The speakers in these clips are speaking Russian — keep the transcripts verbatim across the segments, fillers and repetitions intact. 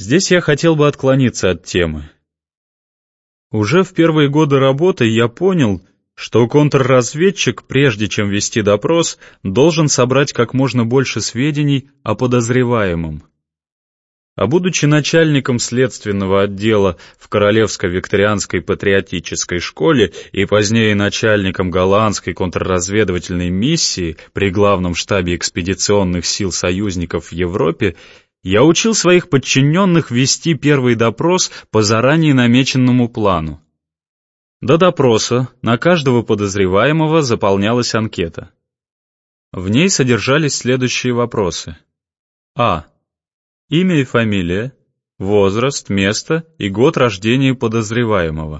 Здесь я хотел бы отклониться от темы. Уже в первые годы работы я понял, что контрразведчик, прежде чем вести допрос, должен собрать как можно больше сведений о подозреваемом. А будучи начальником следственного отдела в Королевско-Викторианской патриотической школе и позднее начальником голландской контрразведывательной миссии при главном штабе экспедиционных сил союзников в Европе, я учил своих подчиненных вести первый допрос по заранее намеченному плану. До допроса на каждого подозреваемого заполнялась анкета. В ней содержались следующие вопросы. А. Имя и фамилия, возраст, место и год рождения подозреваемого.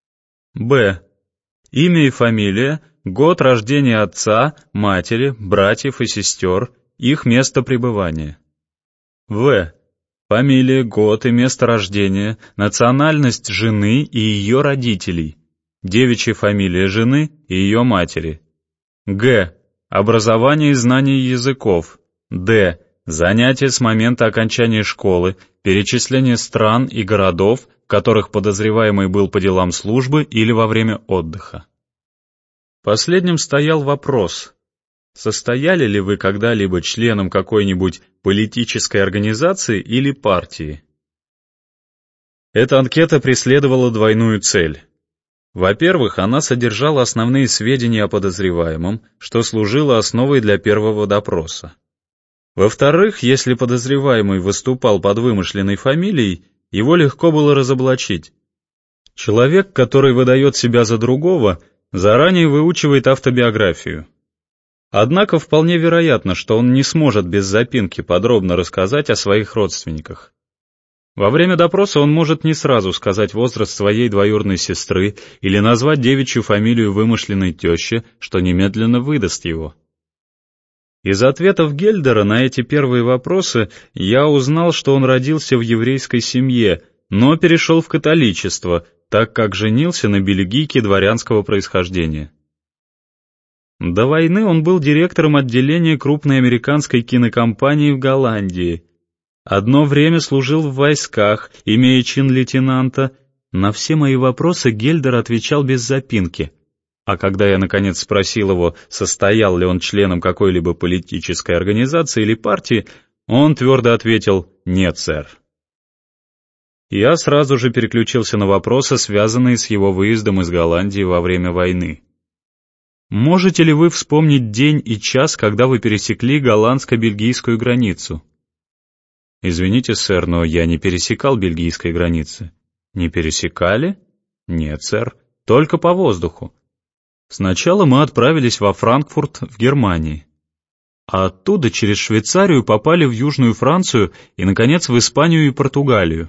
Б. Имя и фамилия, год рождения отца, матери, братьев и сестер, их место пребывания. В. Фамилия, год и место рождения, национальность жены и ее родителей, девичья фамилия жены и ее матери. Г. Образование и знание языков. Д. Занятия с момента окончания школы, перечисление стран и городов, в которых подозреваемый был по делам службы или во время отдыха. Последним стоял вопрос: состояли ли вы когда-либо членом какой-нибудь политической организации или партии? Эта анкета преследовала двойную цель. Во-первых, она содержала основные сведения о подозреваемом, что служило основой для первого допроса. Во-вторых, если подозреваемый выступал под вымышленной фамилией, его легко было разоблачить. Человек, который выдает себя за другого, заранее выучивает автобиографию. Однако вполне вероятно, что он не сможет без запинки подробно рассказать о своих родственниках. Во время допроса он может не сразу сказать возраст своей двоюродной сестры или назвать девичью фамилию вымышленной тещи, что немедленно выдаст его. Из ответов Гельдера на эти первые вопросы я узнал, что он родился в еврейской семье, но перешел в католичество, так как женился на бельгийке дворянского происхождения. До войны он был директором отделения крупной американской кинокомпании в Голландии. Одно время служил в войсках, имея чин лейтенанта. На все мои вопросы Гельдер отвечал без запинки. А когда я, наконец, спросил его, состоял ли он членом какой-либо политической организации или партии, он твердо ответил «нет, сэр». Я сразу же переключился на вопросы, связанные с его выездом из Голландии во время войны. Можете ли вы вспомнить день и час, когда вы пересекли голландско-бельгийскую границу? Извините, сэр, но я не пересекал бельгийской границы. Не пересекали? Нет, сэр, только по воздуху. Сначала мы отправились во Франкфурт в Германии, а оттуда через Швейцарию попали в Южную Францию и, наконец, в Испанию и Португалию.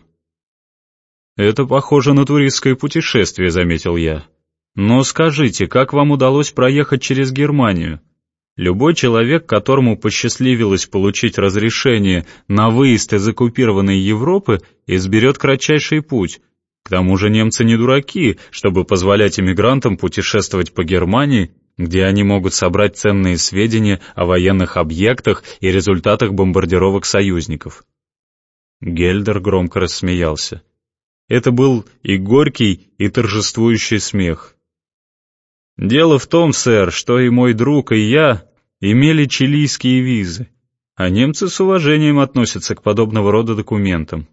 Это похоже на туристское путешествие, заметил я. Но скажите, как вам удалось проехать через Германию? Любой человек, которому посчастливилось получить разрешение на выезд из оккупированной Европы, изберет кратчайший путь. К тому же немцы не дураки, чтобы позволять эмигрантам путешествовать по Германии, где они могут собрать ценные сведения о военных объектах и результатах бомбардировок союзников. Гельдер громко рассмеялся. Это был и горький, и торжествующий смех. «Дело в том, сэр, что и мой друг, и я имели чилийские визы, а немцы с уважением относятся к подобного рода документам».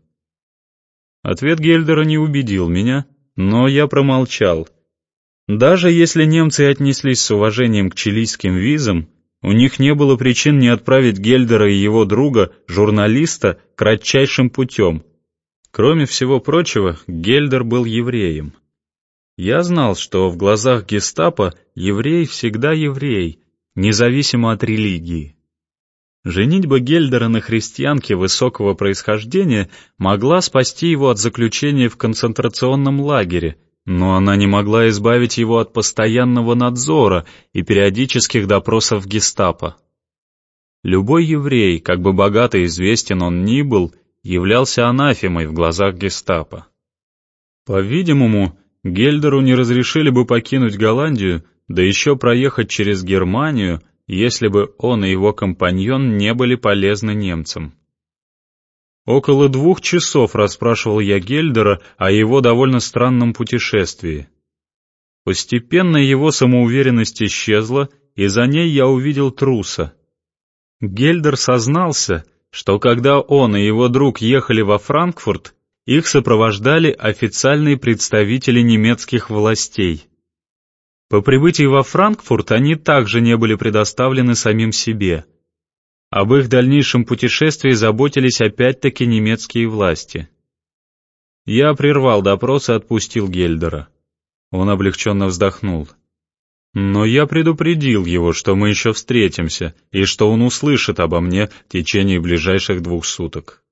Ответ Гельдера не убедил меня, но я промолчал. Даже если немцы отнеслись с уважением к чилийским визам, у них не было причин не отправить Гельдера и его друга, журналиста, кратчайшим путем. Кроме всего прочего, Гельдер был евреем. Я знал, что в глазах гестапо еврей всегда еврей, независимо от религии. Женитьба Гельдера на христианке высокого происхождения могла спасти его от заключения в концентрационном лагере, но она не могла избавить его от постоянного надзора и периодических допросов гестапо. Любой еврей, как бы богат и известен он ни был, являлся анафемой в глазах гестапо. По-видимому, Гельдеру не разрешили бы покинуть Голландию, да еще проехать через Германию, если бы он и его компаньон не были полезны немцам. Около двух часов расспрашивал я Гельдера о его довольно странном путешествии. Постепенно его самоуверенность исчезла, и за ней я увидел труса. Гельдер сознался, что когда он и его друг ехали во Франкфурт, их сопровождали официальные представители немецких властей. По прибытии во Франкфурт они также не были предоставлены самим себе. Об их дальнейшем путешествии заботились опять-таки немецкие власти. Я прервал допрос и отпустил Гельдера. Он облегченно вздохнул. Но я предупредил его, что мы еще встретимся, и что он услышит обо мне в течение ближайших двух суток.